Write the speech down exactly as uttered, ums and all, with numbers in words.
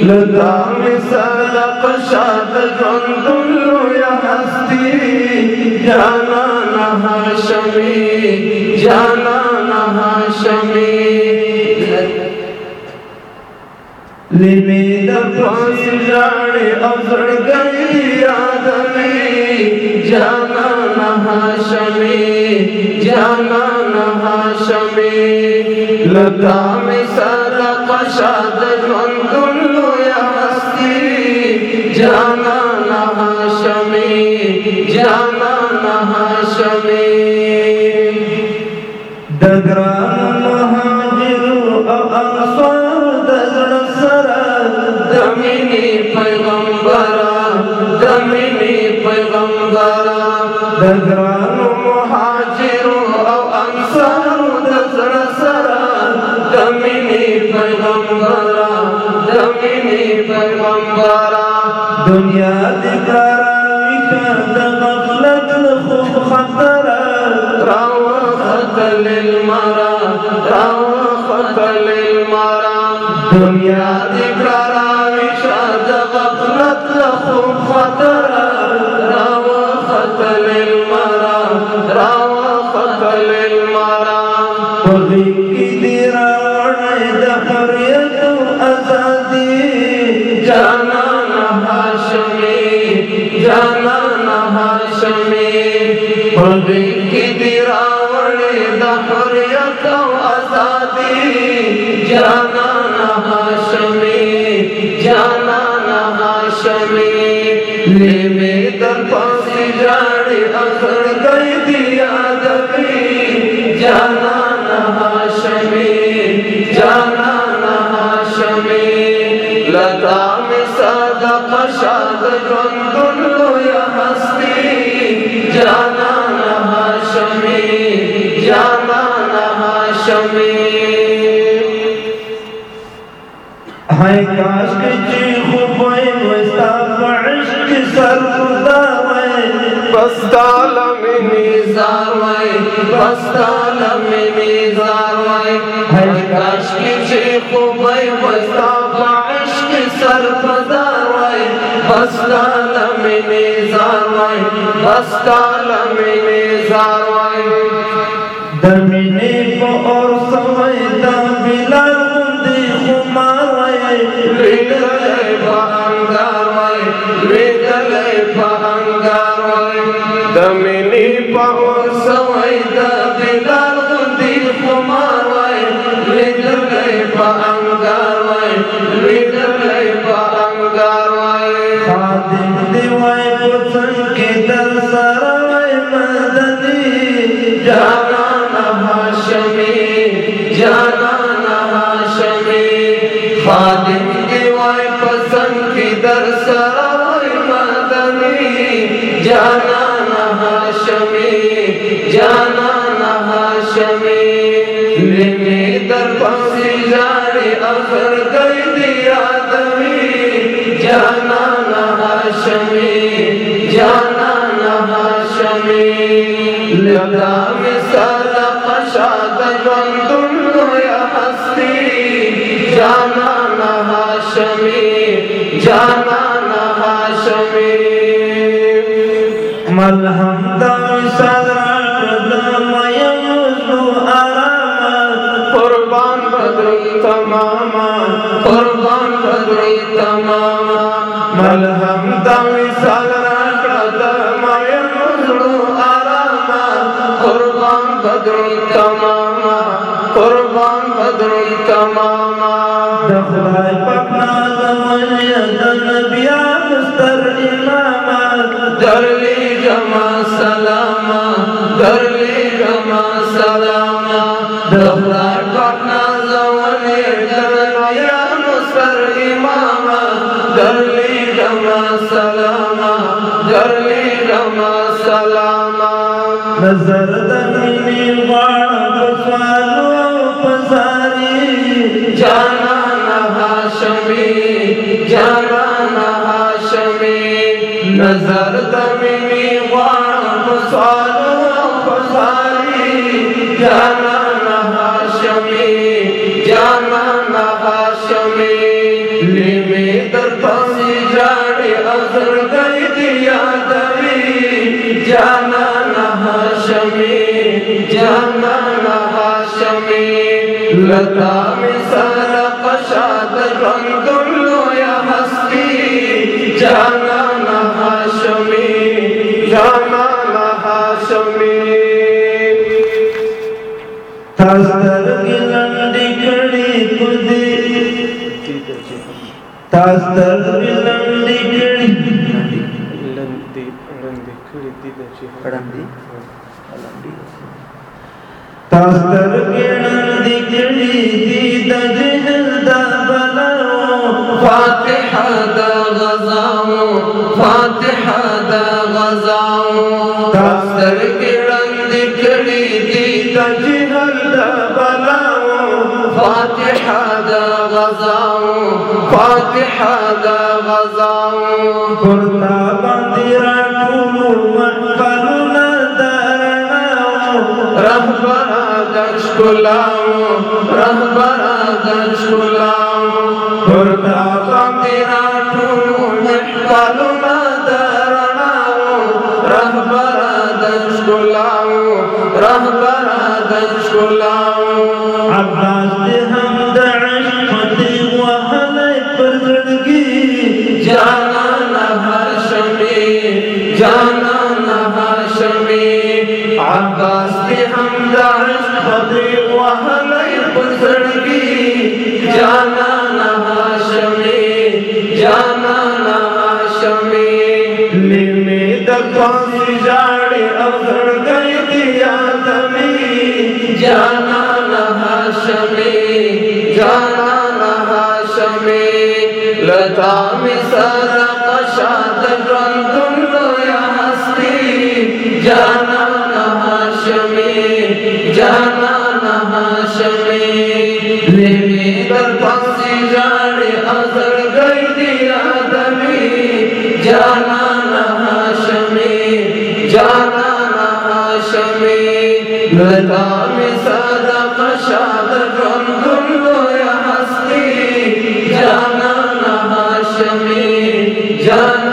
لتا مثال قشاد جندلو یا ہستی جانان ہاشمی جانان ہاشمی لیمی دفاس جاڑی افزر گئی آدمی جانان ہاشمی جانان ہاشمی لتا مثال قشاد جندلو یا ہستی جانان ہاشمی جانان ہاشمی دگران مہاجرو او انصار دزر سرا دمینی پیغمبرا دمینی پیغمبرا دگران مہاجرو او انصار دزر سرا دمینی پیغمبرا دمینی پیغمبرا دنیا دکارا ویشا دغفلت خوب خطرا راو خطل المرا راو خطل المرا دنیا دکارا ویشا دغفلت خوب خطرا راو خطل المرا راو خطل المرا وغیقی دیرا ورنی دحریت و ازادی جانان ہاشمی جانان ہاشمی وغیقی دیرا ورنی دحریت و ازادی جانان ہاشمی جانان ہاشمی لیمی در پاسی جاڑی اثر گئی دیا دبی جانان ہاشمی جانان ہاشمی لتا مثال قشاد جندلو یا ہستی جانان ہاشمی جانان ہاشمی ہائے کاش کے چیخو پوئی مستاق عشق سر خداوئے بستال منی زاروئے بستال منی زاروئے ہائے کاش کے چیخو پوئی مستاق عشق سر خداوئے بستال منی زاروئے بستال منی زاروئے دمینی پا اور سوئی دا بلال گندی خماروئے لیدلے پا انگاروئے لیدلے پا انگاروئے دمینی پا اور سوئی دا بلال گندی خماروئے لیدلے پا انگاروئے لیدلے پا انگاروئے خادم دیوائی پسن کی در سرائی مدنی جانان ہاشمی جانان ہاشمی خادم دیوائی پسند کی در سرائی مدنی جانان ہاشمی جانان ہاشمی لیمی در پاسی جاڑی اثر گئی دیا دمی جانان ہاشمی جانان ہاشمی لتا مثال قشاد جندلو یا ہستی جانان ہاشمی جانان ہاشمی ملہم دا مثال قدم یمزو آراما قربان بدری تماما قربان بدری تماما ملہم دا مثال قدم یمزو آراما قربان بدری تماما قربان بدری تماما دخلائی پکنا زمان یدن بیا مستر اماما درلی جمع سلاما درلی جمع سلاما دخلائی پکنا زمان یدن بیا مستر اماما درلی جمع سلاما درلی جمع سلاما نظر دنی غاڑ بسوالو پساری جانان ہاشمی جانان ہاشمی نظر دنی غاڑ بسوالو پساری جانان ہاشمی جانان ہاشمی لیمی جانان هاشمی جانان هاشمی لتا مثال قشاد رندلو یا ہستی جانان هاشمی جانان هاشمی تاستر گلندی کڑی کدی تاستر گلندی کڑی لندی لندی کڑی دی کڑندی تاستر گلندی کڑی دی دجہل دا بلاو فاتحہ دا غزاو فاتحہ دا غزاو تاستر گلندی کڑی دی دجہل دا بلاو فاتحہ دا غزاو فاتحہ دا غزاو کرتا باندی راٹولو محفلونا دارناو رہبرا دشکلاو رہبرا دشکلاو کرتا باندی راٹولو محفلونا دارناو رہبرا دشکلاو رہبرا دشکلاو عباس دے حمد عشقتی وحلی پرزڑگی جانان ہاشمی جانان ہاشمی عباس دے حمد عشقتی وحلی پرزڑگی جانان ہاشمی جانان ہاشمی لیمی دکھاسی جاڑی افر گئی دیا دمی جانان ہاشمی جانان ہاشمی لتا مثال قشاد رندلو یا ہستی جانان ہاشمی جانان ہاشمی لیمی در پاسی جاڑی ازر گئی دیا دمی جانان ہاشمی جانان ہاشمی لتا مثال قشاد رندلو یا ہستی جانان ہاشمی جانان